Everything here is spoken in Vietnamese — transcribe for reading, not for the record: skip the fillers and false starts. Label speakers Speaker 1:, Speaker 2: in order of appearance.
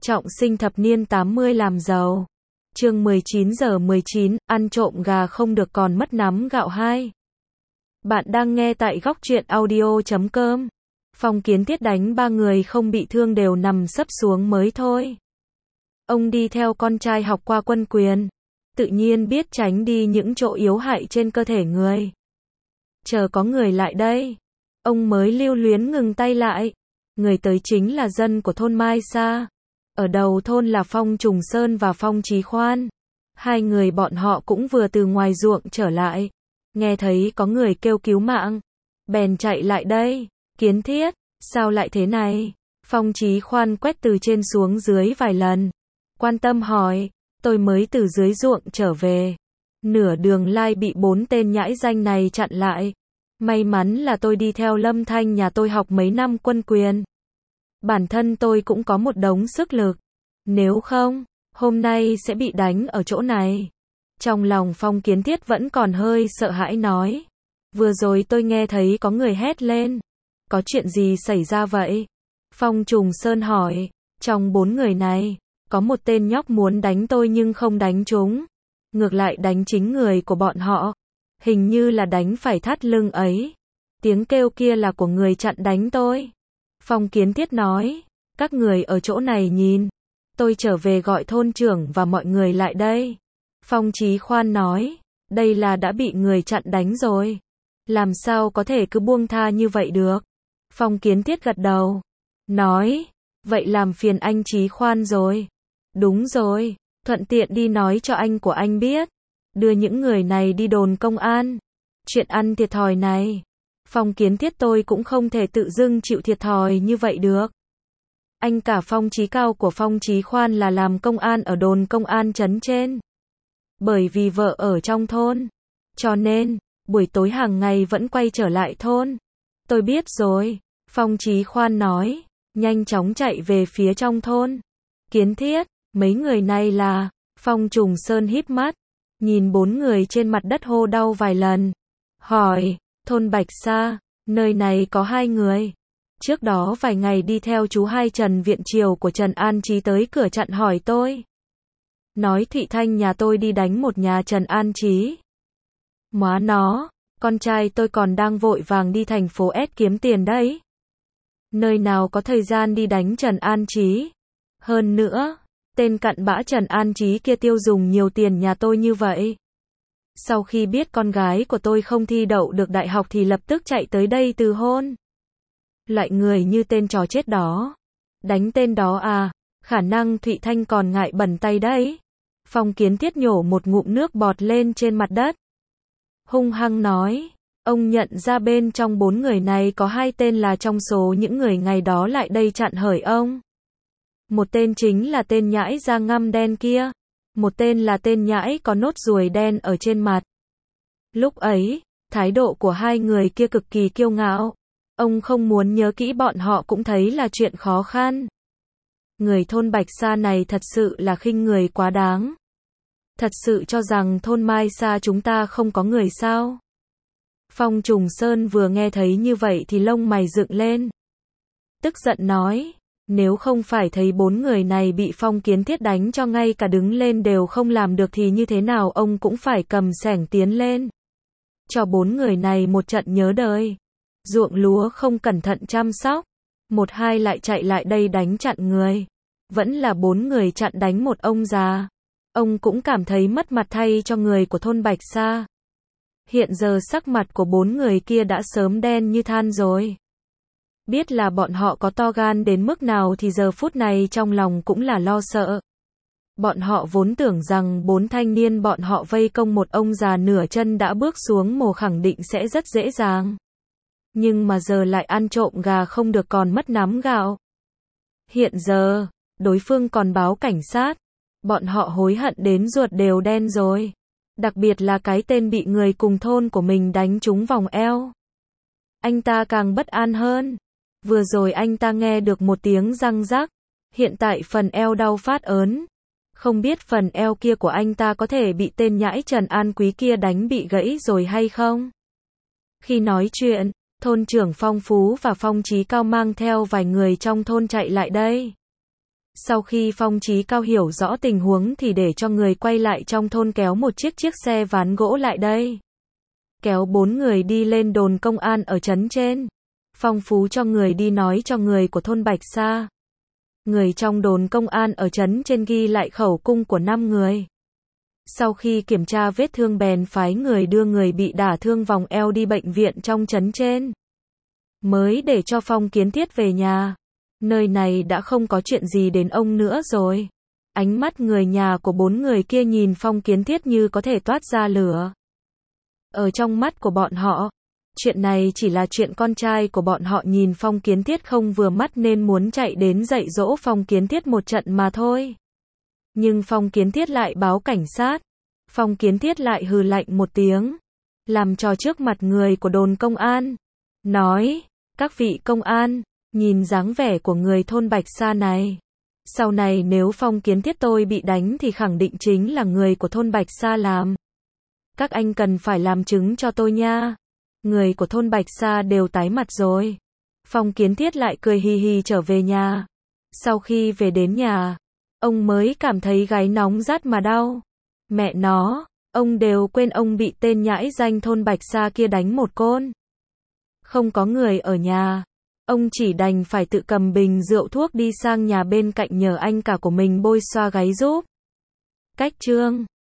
Speaker 1: Trọng sinh thập niên 80 làm giàu. Chương 19:19, ăn trộm gà không được còn mất nắm gạo 2. Bạn đang nghe tại góc truyện audio.com. Phong Kiến Thiết đánh 3 người không bị thương đều nằm sấp xuống mới thôi. Ông đi theo con trai học qua quân quyền, tự nhiên biết tránh đi những chỗ yếu hại trên cơ thể người. Chờ có người lại đây, ông mới lưu luyến ngừng tay lại. Người tới chính là dân của thôn Mai Sa. Ở đầu thôn là Phong Trùng Sơn và Phong Chí Khoan. Hai người bọn họ cũng vừa từ ngoài ruộng trở lại. Nghe thấy có người kêu cứu mạng, bèn chạy lại đây. Kiến Thiết, sao lại thế này? Phong Chí Khoan quét từ trên xuống dưới vài lần, quan tâm hỏi. Tôi mới từ dưới ruộng trở về, nửa đường lai bị 4 tên nhãi danh này chặn lại. May mắn là tôi đi theo Lâm Thanh nhà tôi học mấy năm quân quyền. Bản thân tôi cũng có một đống sức lực. Nếu không, hôm nay sẽ bị đánh ở chỗ này. Trong lòng Phong Kiến Thiết vẫn còn hơi sợ hãi nói. Vừa rồi tôi nghe thấy có người hét lên. Có chuyện gì xảy ra vậy? Phong Trùng Sơn hỏi. Trong 4 người này, có một tên nhóc muốn đánh tôi nhưng không đánh trúng. Ngược lại đánh chính người của bọn họ. Hình như là đánh phải thắt lưng ấy. Tiếng kêu kia là của người chặn đánh tôi. Phong Kiến Thiết nói. Các người ở chỗ này nhìn. Tôi trở về gọi thôn trưởng và mọi người lại đây. Phong Chí Khoan nói. Đây là đã bị người chặn đánh rồi. Làm sao có thể cứ buông tha như vậy được? Phong Kiến Thiết gật đầu. Nói. Vậy làm phiền anh Chí Khoan rồi. Đúng rồi. Thuận tiện đi nói cho anh của anh biết. Đưa những người này đi đồn công an. Chuyện ăn thiệt thòi này. Phong Kiến Thiết tôi cũng không thể tự dưng chịu thiệt thòi như vậy được. Anh cả Phong Chí Cao của Phong Chí Khoan là làm công an ở đồn công an trấn trên. Bởi vì vợ ở trong thôn, cho nên, buổi tối hàng ngày vẫn quay trở lại thôn. Tôi biết rồi, Phong Chí Khoan nói, nhanh chóng chạy về phía trong thôn. Kiến Thiết, mấy người này là, Phong Trùng Sơn híp mắt, nhìn 4 người trên mặt đất hô đau vài lần. Hỏi, thôn Bạch Sa, nơi này có 2 người. Trước đó vài ngày đi theo chú hai Trần Viện Triều của Trần An Chí tới cửa chặn hỏi tôi. Nói Thụy Thanh nhà tôi đi đánh một nhà Trần An Chí. Móa nó, con trai tôi còn đang vội vàng đi thành phố S kiếm tiền đấy. Nơi nào có thời gian đi đánh Trần An Chí. Hơn nữa, tên cặn bã Trần An Chí kia tiêu dùng nhiều tiền nhà tôi như vậy. Sau khi biết con gái của tôi không thi đậu được đại học thì lập tức chạy tới đây từ hôn. Loại người như tên chó chết đó. Đánh tên đó à, khả năng Thụy Thanh còn ngại bẩn tay đấy. Phong Kiến Thiết nhổ một ngụm nước bọt lên trên mặt đất. Hung hăng nói, ông nhận ra bên trong 4 người này có 2 tên là trong số những người ngày đó lại đây chặn hởi ông. Một tên chính là tên nhãi da ngăm đen kia. Một tên là tên nhãi có nốt ruồi đen ở trên mặt. Lúc ấy, thái độ của 2 người kia cực kỳ kiêu ngạo. Ông không muốn nhớ kỹ bọn họ cũng thấy là chuyện khó khăn. Người thôn Bạch Sa này thật sự là khinh người quá đáng. Thật sự cho rằng thôn Mai Sa chúng ta không có người sao? Phong Trùng Sơn vừa nghe thấy như vậy thì lông mày dựng lên. Tức giận nói, nếu không phải thấy 4 người này bị Phong Kiến Thiết đánh cho ngay cả đứng lên đều không làm được thì như thế nào ông cũng phải cầm xẻng tiến lên. Cho 4 người này một trận nhớ đời. Ruộng lúa không cẩn thận chăm sóc. 1-2 lại chạy lại đây đánh chặn người. Vẫn là 4 người chặn đánh một ông già. Ông cũng cảm thấy mất mặt thay cho người của thôn Bạch Sa. Hiện giờ sắc mặt của 4 người kia đã sớm đen như than rồi. Biết là bọn họ có to gan đến mức nào thì giờ phút này trong lòng cũng là lo sợ. Bọn họ vốn tưởng rằng 4 thanh niên bọn họ vây công một ông già nửa chân đã bước xuống mồ khẳng định sẽ rất dễ dàng. Nhưng mà giờ lại ăn trộm gà không được còn mất nắm gạo. Hiện giờ, đối phương còn báo cảnh sát. Bọn họ hối hận đến ruột đều đen rồi. Đặc biệt là cái tên bị người cùng thôn của mình đánh trúng vòng eo. Anh ta càng bất an hơn. Vừa rồi anh ta nghe được một tiếng răng rắc. Hiện tại phần eo đau phát ớn. Không biết phần eo kia của anh ta có thể bị tên nhãi Trần An Quý kia đánh bị gãy rồi hay không? Khi nói chuyện, thôn trưởng Phong Phú và Phong Chí Cao mang theo vài người trong thôn chạy lại đây. Sau khi Phong Chí Cao hiểu rõ tình huống thì để cho người quay lại trong thôn kéo một chiếc xe ván gỗ lại đây. Kéo 4 người đi lên đồn công an ở trấn trên. Phong Phú cho người đi nói cho người của thôn Bạch Sa. Người trong đồn công an ở trấn trên ghi lại khẩu cung của 5 người. Sau khi kiểm tra vết thương bèn phái người đưa người bị đả thương vòng eo đi bệnh viện trong trấn trên. Mới để cho Phong Kiến Thiết về nhà. Nơi này đã không có chuyện gì đến ông nữa rồi. Ánh mắt người nhà của 4 người kia nhìn Phong Kiến Thiết như có thể toát ra lửa. Ở trong mắt của bọn họ, chuyện này chỉ là chuyện con trai của bọn họ nhìn Phong Kiến Thiết không vừa mắt nên muốn chạy đến dạy dỗ Phong Kiến Thiết một trận mà thôi. Nhưng Phong Kiến Thiết lại báo cảnh sát. Phong Kiến Thiết lại hừ lạnh một tiếng, làm trò trước mặt người của đồn công an. Nói, các vị công an, nhìn dáng vẻ của người thôn Bạch Sa này. Sau này nếu Phong Kiến Thiết tôi bị đánh thì khẳng định chính là người của thôn Bạch Sa làm. Các anh cần phải làm chứng cho tôi nha. Người của thôn Bạch Sa đều tái mặt rồi. Phong Kiến Thiết lại cười hì hì trở về nhà. Sau khi về đến nhà, ông mới cảm thấy gáy nóng rát mà đau. Mẹ nó, ông đều quên ông bị tên nhãi danh thôn Bạch Sa kia đánh một côn. Không có người ở nhà, ông chỉ đành phải tự cầm bình rượu thuốc đi sang nhà bên cạnh nhờ anh cả của mình bôi xoa gáy giúp. Cách chương